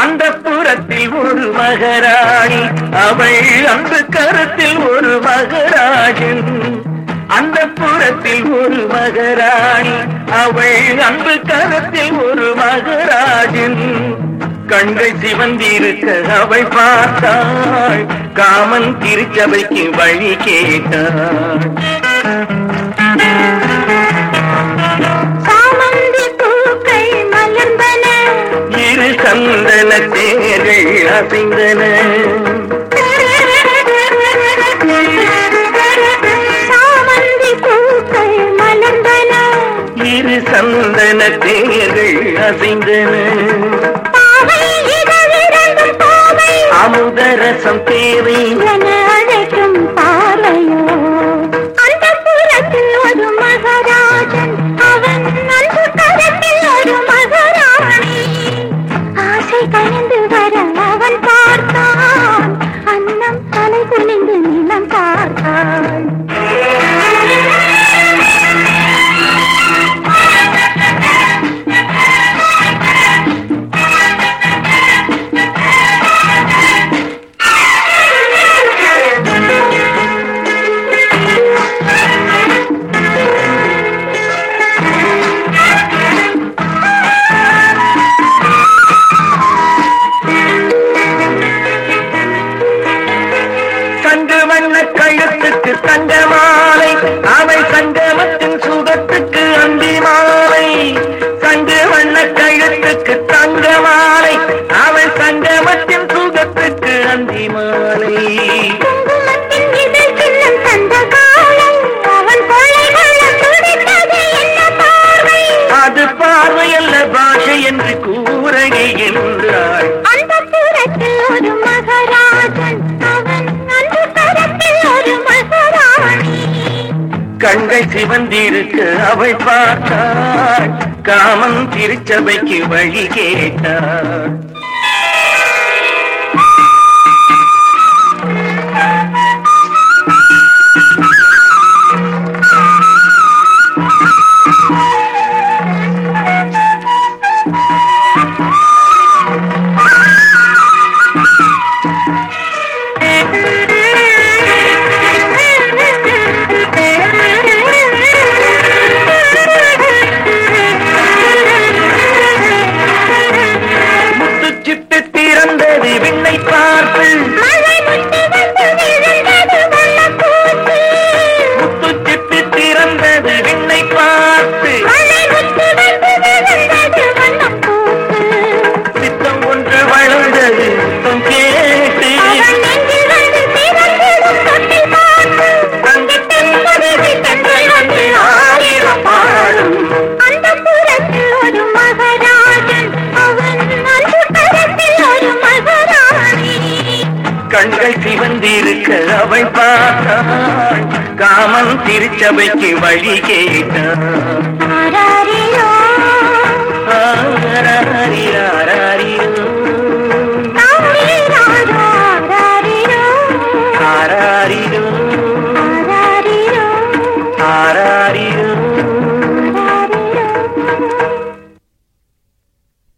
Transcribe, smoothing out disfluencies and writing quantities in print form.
அந்த புறத்தில் ஒரு மகராணி, அவள் அன்பு கரத்தில் ஒரு மகராஜன். அந்த புறத்தில் ஒரு மகராணி, அவள் அன்பு கரத்தில் ஒரு மகராஜன். கண்கள் சிவந்திருக்க அவள் பார்த்தாள், காமன் திருச்சபைக்கு வழி கேட்டாள். இரு சந்தன தேர்கள் அசைந்தன. இரு சந்தன தேர்கள் அசைந்தன. அமுதரசம் தேவை அழைக்கும் பார்வையோ. அந்த புறத்தில் ஒரு மகராஜன், அவன் அன்பு கரத்தில் ஒரு மகராணி. ஆசை கலந்து வர அவன் பார்த்தான், அன்னம் தலை குனிந்து நிலம் பார்த்தான். கழுத்துக்கு தங்க மாலை, அவள் சங்கமத்தின் சுகத்துக்கு அந்தி மாலை. சங்கு வண்ண கழுத்துக்கு தங்க மாலை, அவள் சங்கமத்தின் சுகத்துக்கு அந்தி மாலை. அது பார்வை அல்ல பாஷை என்று கூறகை என்றாள். அந்த புறத்தில் ஒரு மகராஜன், அவன் அன்பு கரத்தில் ஒரு மகராணி. கண்கள் சிவந்திருக்க அவள் பார்த்தாள், காமன் திருச்சபைக்கு வழி கேட்டாள். கண்கள் சிவந்திருக்க அவள் பார்த்தாள், காமன் திருச்சபைக்கு வழி கேட்டாள்.